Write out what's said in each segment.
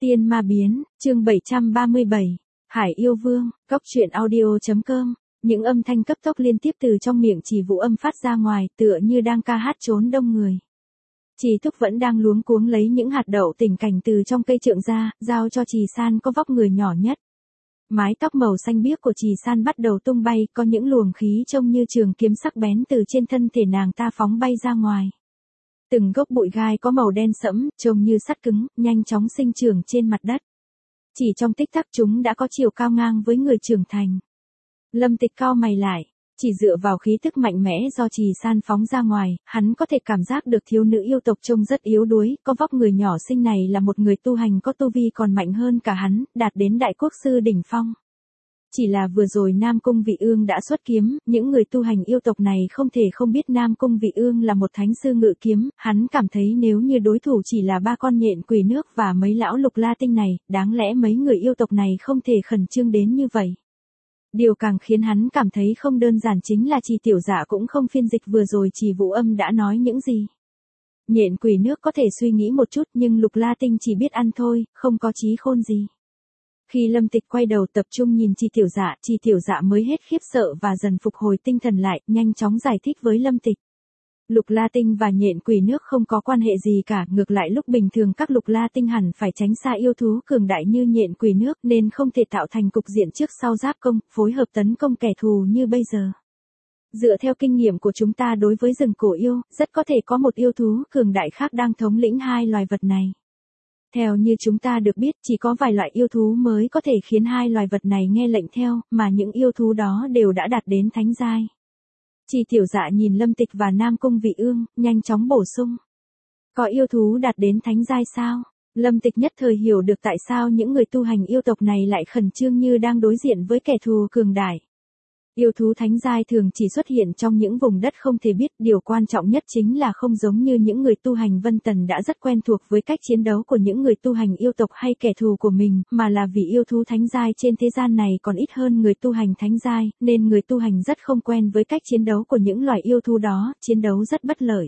Tiên ma biến, chương 737, Hải yêu vương, cóc truyện audio.com. Những âm thanh cấp tốc liên tiếp từ trong miệng Trì Vũ Âm phát ra ngoài, tựa như đang ca hát trốn đông người. Trì Thúc vẫn đang luống cuống lấy những hạt đậu tỉnh cảnh từ trong cây trượng ra, giao cho Trì San có vóc người nhỏ nhất. Mái tóc màu xanh biếc của Trì San bắt đầu tung bay, có những luồng khí trông như trường kiếm sắc bén từ trên thân thể nàng ta phóng bay ra ngoài. Từng gốc bụi gai có màu đen sẫm, trông như sắt cứng, nhanh chóng sinh trưởng trên mặt đất. Chỉ trong tích tắc chúng đã có chiều cao ngang với người trưởng thành. Lâm Tịch cau mày lại, chỉ dựa vào khí tức mạnh mẽ do Trì San phóng ra ngoài, hắn có thể cảm giác được thiếu nữ yêu tộc trông rất yếu đuối, có vóc người nhỏ xinh này là một người tu hành có tu vi còn mạnh hơn cả hắn, đạt đến đại quốc sư đỉnh phong. Chỉ là vừa rồi Nam Cung Vị Ương đã xuất kiếm, những người tu hành yêu tộc này không thể không biết Nam Cung Vị Ương là một thánh sư ngự kiếm, hắn cảm thấy nếu như đối thủ chỉ là ba con nhện quỷ nước và mấy lão lục la tinh này, đáng lẽ mấy người yêu tộc này không thể khẩn trương đến như vậy. Điều càng khiến hắn cảm thấy không đơn giản chính là Trì Tiểu Dạ cũng không phiên dịch vừa rồi Trì Vũ Âm đã nói những gì. Nhện quỷ nước có thể suy nghĩ một chút nhưng lục la tinh chỉ biết ăn thôi, không có trí khôn gì. Khi Lâm Tịch quay đầu tập trung nhìn Trì Tiểu Dạ mới hết khiếp sợ và dần phục hồi tinh thần lại, nhanh chóng giải thích với Lâm Tịch. Lục la tinh và nhện quỷ nước không có quan hệ gì cả, ngược lại lúc bình thường các lục la tinh hẳn phải tránh xa yêu thú cường đại như nhện quỷ nước nên không thể tạo thành cục diện trước sau giáp công, phối hợp tấn công kẻ thù như bây giờ. Dựa theo kinh nghiệm của chúng ta đối với rừng cổ yêu, rất có thể có một yêu thú cường đại khác đang thống lĩnh hai loài vật này. Theo như chúng ta được biết, chỉ có vài loại yêu thú mới có thể khiến hai loài vật này nghe lệnh theo, mà những yêu thú đó đều đã đạt đến thánh giai. Trì Tiểu Dạ nhìn Lâm Tịch và Nam Cung Vị Ương, nhanh chóng bổ sung. Có yêu thú đạt đến thánh giai sao? Lâm Tịch nhất thời hiểu được tại sao những người tu hành yêu tộc này lại khẩn trương như đang đối diện với kẻ thù cường đại. Yêu thú thánh giai thường chỉ xuất hiện trong những vùng đất không thể biết, điều quan trọng nhất chính là không giống như những người tu hành Vân Tần đã rất quen thuộc với cách chiến đấu của những người tu hành yêu tộc hay kẻ thù của mình, mà là vì yêu thú thánh giai trên thế gian này còn ít hơn người tu hành thánh giai, nên người tu hành rất không quen với cách chiến đấu của những loài yêu thú đó, chiến đấu rất bất lợi.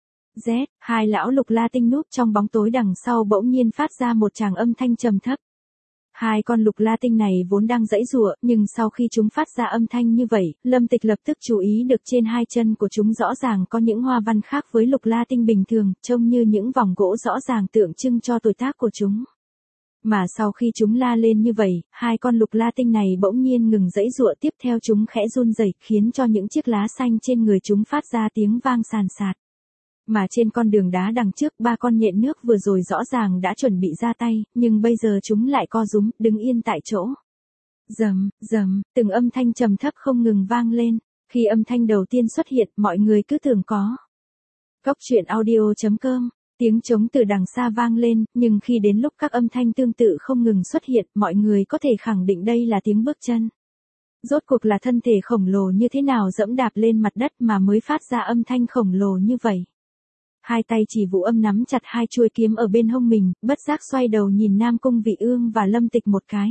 Hai lão lục la tinh núp trong bóng tối đằng sau bỗng nhiên phát ra một tràng âm thanh trầm thấp. Hai con lục la tinh này vốn đang giãy giụa, nhưng sau khi chúng phát ra âm thanh như vậy, Lâm Tịch lập tức chú ý được trên hai chân của chúng rõ ràng có những hoa văn khác với lục la tinh bình thường, trông như những vòng gỗ rõ ràng tượng trưng cho tuổi tác của chúng. Mà sau khi chúng la lên như vậy, hai con lục la tinh này bỗng nhiên ngừng giãy giụa, tiếp theo chúng khẽ run rẩy, khiến cho những chiếc lá xanh trên người chúng phát ra tiếng vang sàn sạt. Mà trên con đường đá đằng trước, ba con nhện nước vừa rồi rõ ràng đã chuẩn bị ra tay, nhưng bây giờ chúng lại co rúm, đứng yên tại chỗ. Rầm, rầm, từng âm thanh trầm thấp không ngừng vang lên. Khi âm thanh đầu tiên xuất hiện, mọi người cứ tưởng có. Cóc truyện audio.com, tiếng trống từ đằng xa vang lên, nhưng khi đến lúc các âm thanh tương tự không ngừng xuất hiện, mọi người có thể khẳng định đây là tiếng bước chân. Rốt cuộc là thân thể khổng lồ như thế nào dẫm đạp lên mặt đất mà mới phát ra âm thanh khổng lồ như vậy. Hai tay Trì Vũ Âm nắm chặt hai chuôi kiếm ở bên hông mình, bất giác xoay đầu nhìn Nam Cung Vị Ương và Lâm Tịch một cái.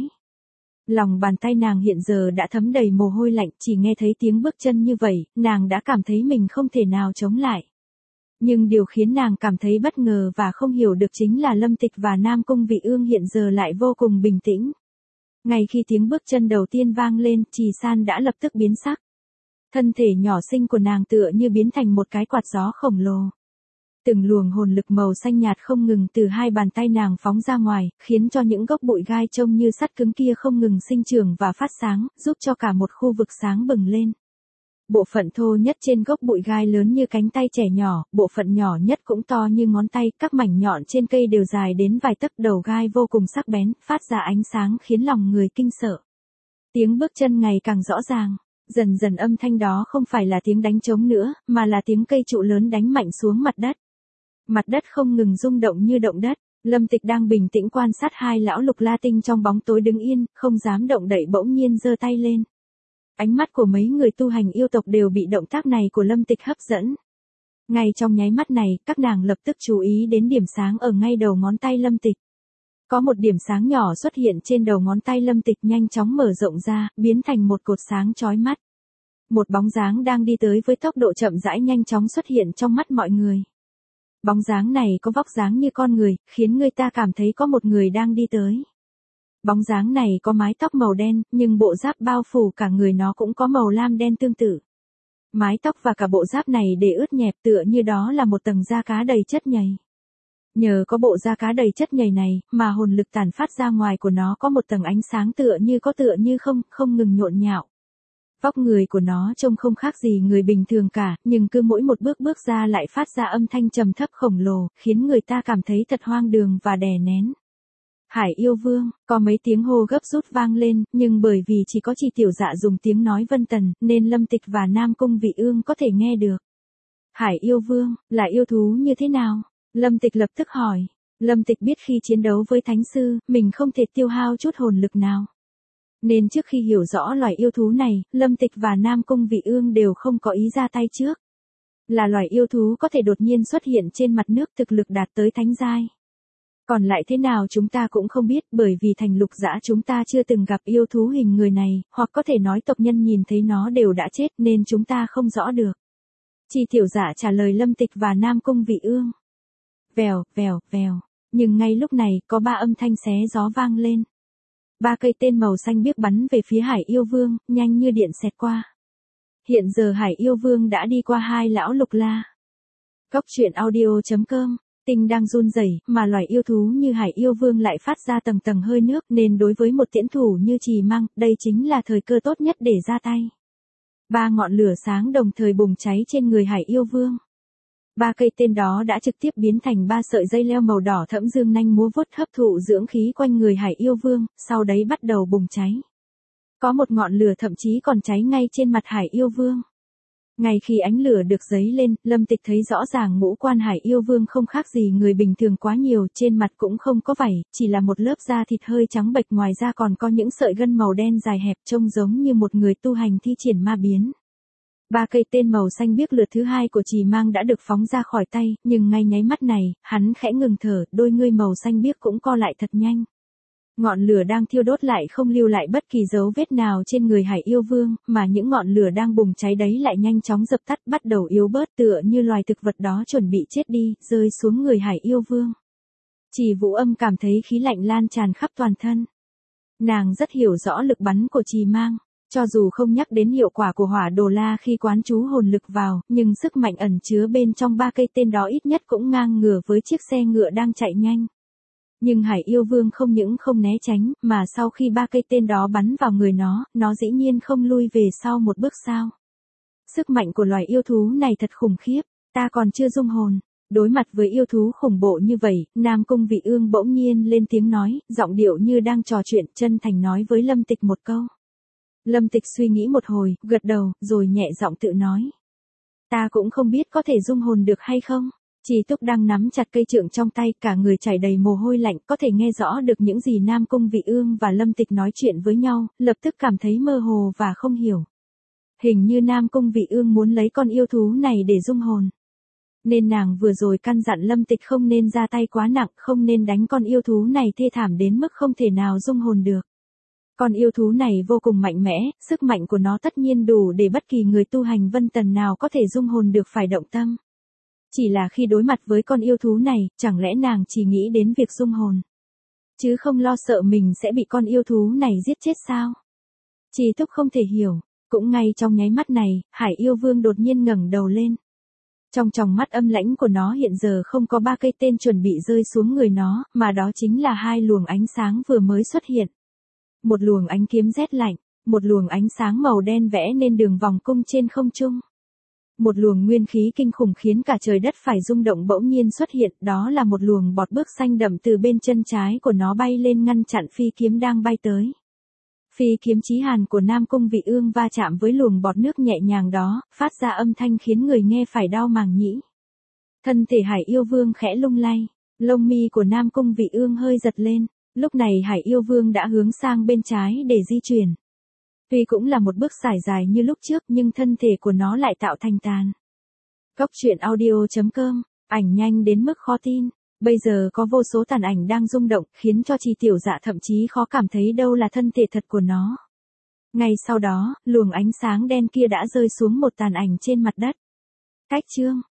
Lòng bàn tay nàng hiện giờ đã thấm đầy mồ hôi lạnh, chỉ nghe thấy tiếng bước chân như vậy, nàng đã cảm thấy mình không thể nào chống lại. Nhưng điều khiến nàng cảm thấy bất ngờ và không hiểu được chính là Lâm Tịch và Nam Cung Vị Ương hiện giờ lại vô cùng bình tĩnh. Ngay khi tiếng bước chân đầu tiên vang lên, Trì San đã lập tức biến sắc. Thân thể nhỏ xinh của nàng tựa như biến thành một cái quạt gió khổng lồ. Từng luồng hồn lực màu xanh nhạt không ngừng từ hai bàn tay nàng phóng ra ngoài, khiến cho những gốc bụi gai trông như sắt cứng kia không ngừng sinh trưởng và phát sáng, giúp cho cả một khu vực sáng bừng lên. Bộ phận thô nhất trên gốc bụi gai lớn như cánh tay trẻ nhỏ, bộ phận nhỏ nhất cũng to như ngón tay, các mảnh nhọn trên cây đều dài đến vài tấc, đầu gai vô cùng sắc bén, phát ra ánh sáng khiến lòng người kinh sợ. Tiếng bước chân ngày càng rõ ràng. Dần dần âm thanh đó không phải là tiếng đánh trống nữa, mà là tiếng cây trụ lớn đánh mạnh xuống mặt đất. Mặt đất không ngừng rung động như động đất. Lâm Tịch đang bình tĩnh quan sát hai lão lục la tinh trong bóng tối đứng yên, không dám động đậy, bỗng nhiên giơ tay lên. Ánh mắt của mấy người tu hành yêu tộc đều bị động tác này của Lâm Tịch hấp dẫn. Ngay trong nháy mắt này, các nàng lập tức chú ý đến điểm sáng ở ngay đầu ngón tay Lâm Tịch. Có một điểm sáng nhỏ xuất hiện trên đầu ngón tay Lâm Tịch, nhanh chóng mở rộng ra, biến thành một cột sáng chói mắt. Một bóng dáng đang đi tới với tốc độ chậm rãi nhanh chóng xuất hiện trong mắt mọi người. Bóng dáng này có vóc dáng như con người, khiến người ta cảm thấy có một người đang đi tới. Bóng dáng này có mái tóc màu đen, nhưng bộ giáp bao phủ cả người nó cũng có màu lam đen tương tự. Mái tóc và cả bộ giáp này để ướt nhẹp tựa như đó là một tầng da cá đầy chất nhầy. Nhờ có bộ da cá đầy chất nhầy này, mà hồn lực tản phát ra ngoài của nó có một tầng ánh sáng tựa như không ngừng nhộn nhạo. Vóc người của nó trông không khác gì người bình thường cả, nhưng cứ mỗi một bước ra lại phát ra âm thanh trầm thấp khổng lồ, khiến người ta cảm thấy thật hoang đường và đè nén. Hải yêu vương, có mấy tiếng hô gấp rút vang lên, nhưng bởi vì chỉ có Trì Tiểu Dạ dùng tiếng nói vân tần, nên Lâm Tịch và Nam Cung Vị Ương có thể nghe được. Hải yêu vương, là yêu thú như thế nào? Lâm Tịch lập tức hỏi. Lâm Tịch biết khi chiến đấu với thánh sư, mình không thể tiêu hao chút hồn lực nào. Nên trước khi hiểu rõ loài yêu thú này, Lâm Tịch và Nam Cung Vị Ương đều không có ý ra tay trước. Là loài yêu thú có thể đột nhiên xuất hiện trên mặt nước, thực lực đạt tới thánh giai. Còn lại thế nào chúng ta cũng không biết, bởi vì thành Lục Dã chúng ta chưa từng gặp yêu thú hình người này, hoặc có thể nói tộc nhân nhìn thấy nó đều đã chết nên chúng ta không rõ được. Trì Tiểu Dạ trả lời Lâm Tịch và Nam Cung Vị Ương. Vèo, vèo, vèo. Nhưng ngay lúc này, có 3 âm thanh xé gió vang lên. 3 cây tên màu xanh biếc bắn về phía Hải Yêu Vương, nhanh như điện xẹt qua. Hiện giờ Hải Yêu Vương đã đi qua 2 lão Lục La. Góc truyện audio.com. Tinh đang run rẩy, mà loài yêu thú như Hải Yêu Vương lại phát ra tầng tầng hơi nước, nên đối với một tiễn thủ như Trì Mang, đây chính là thời cơ tốt nhất để ra tay. 3 ngọn lửa sáng đồng thời bùng cháy trên người Hải Yêu Vương. 3 cây tên đó đã trực tiếp biến thành 3 sợi dây leo màu đỏ thẫm dương nanh múa vuốt hấp thụ dưỡng khí quanh người Hải Yêu Vương, sau đấy bắt đầu bùng cháy. Có một ngọn lửa thậm chí còn cháy ngay trên mặt Hải Yêu Vương. Ngay khi ánh lửa được dấy lên, Lâm Tịch thấy rõ ràng ngũ quan Hải Yêu Vương không khác gì người bình thường quá nhiều, trên mặt cũng không có vảy, chỉ là một lớp da thịt hơi trắng bệch, ngoài ra còn có những sợi gân màu đen dài hẹp trông giống như một người tu hành thi triển ma biến. 3 cây tên màu xanh biếc lượt thứ 2 của Trì Mang đã được phóng ra khỏi tay, nhưng ngay nháy mắt này, hắn khẽ ngừng thở, đôi ngươi màu xanh biếc cũng co lại thật nhanh. Ngọn lửa đang thiêu đốt lại không lưu lại bất kỳ dấu vết nào trên người Hải Yêu Vương, mà những ngọn lửa đang bùng cháy đấy lại nhanh chóng dập tắt, bắt đầu yếu bớt tựa như loài thực vật đó chuẩn bị chết đi, rơi xuống người Hải Yêu Vương. Trì Vũ Âm cảm thấy khí lạnh lan tràn khắp toàn thân. Nàng rất hiểu rõ lực bắn của Trì Mang. Cho dù không nhắc đến hiệu quả của hỏa đồ la khi quán chú hồn lực vào, nhưng sức mạnh ẩn chứa bên trong 3 cây tên đó ít nhất cũng ngang ngửa với chiếc xe ngựa đang chạy nhanh. Nhưng Hải Yêu Vương không những không né tránh, mà sau khi 3 cây tên đó bắn vào người nó dĩ nhiên không lui về sau một bước sao. Sức mạnh của loài yêu thú này thật khủng khiếp, ta còn chưa dung hồn. Đối mặt với yêu thú khủng bộ như vậy, Nam Cung Vị Ương bỗng nhiên lên tiếng nói, giọng điệu như đang trò chuyện, chân thành nói với Lâm Tịch một câu. Lâm Tịch suy nghĩ một hồi, gật đầu, rồi nhẹ giọng tự nói. Ta cũng không biết có thể dung hồn được hay không. Trì Túc đang nắm chặt cây trượng trong tay, cả người chảy đầy mồ hôi lạnh, có thể nghe rõ được những gì Nam Cung Vị Ương và Lâm Tịch nói chuyện với nhau, lập tức cảm thấy mơ hồ và không hiểu. Hình như Nam Cung Vị Ương muốn lấy con yêu thú này để dung hồn. Nên nàng vừa rồi căn dặn Lâm Tịch không nên ra tay quá nặng, không nên đánh con yêu thú này thê thảm đến mức không thể nào dung hồn được. Con yêu thú này vô cùng mạnh mẽ, sức mạnh của nó tất nhiên đủ để bất kỳ người tu hành vân tần nào có thể dung hồn được phải động tâm. Chỉ là khi đối mặt với con yêu thú này, chẳng lẽ nàng chỉ nghĩ đến việc dung hồn, chứ không lo sợ mình sẽ bị con yêu thú này giết chết sao? Trì Túc không thể hiểu, cũng ngay trong nháy mắt này, Hải Yêu Vương đột nhiên ngẩng đầu lên. Trong tròng mắt âm lãnh của nó hiện giờ không có 3 cây tên chuẩn bị rơi xuống người nó, mà đó chính là 2 luồng ánh sáng vừa mới xuất hiện. Một luồng ánh kiếm rét lạnh, một luồng ánh sáng màu đen vẽ nên đường vòng cung trên không trung. Một luồng nguyên khí kinh khủng khiến cả trời đất phải rung động bỗng nhiên xuất hiện, đó là một luồng bọt bước xanh đậm từ bên chân trái của nó bay lên ngăn chặn phi kiếm đang bay tới. Phi kiếm chí hàn của Nam Cung Vị Ương va chạm với luồng bọt nước nhẹ nhàng đó, phát ra âm thanh khiến người nghe phải đau màng nhĩ. Thân thể Hải Yêu Vương khẽ lung lay, lông mi của Nam Cung Vị Ương hơi giật lên, lúc này Hải Yêu Vương đã hướng sang bên trái để di chuyển. Tuy cũng là một bước sải dài như lúc trước nhưng thân thể của nó lại tạo thành tàn. Góc truyện audio.com, ảnh nhanh đến mức khó tin. Bây giờ có vô số tàn ảnh đang rung động, khiến cho Trì Tiểu Dạ thậm chí khó cảm thấy đâu là thân thể thật của nó. Ngay sau đó, luồng ánh sáng đen kia đã rơi xuống một tàn ảnh trên mặt đất. Cách chương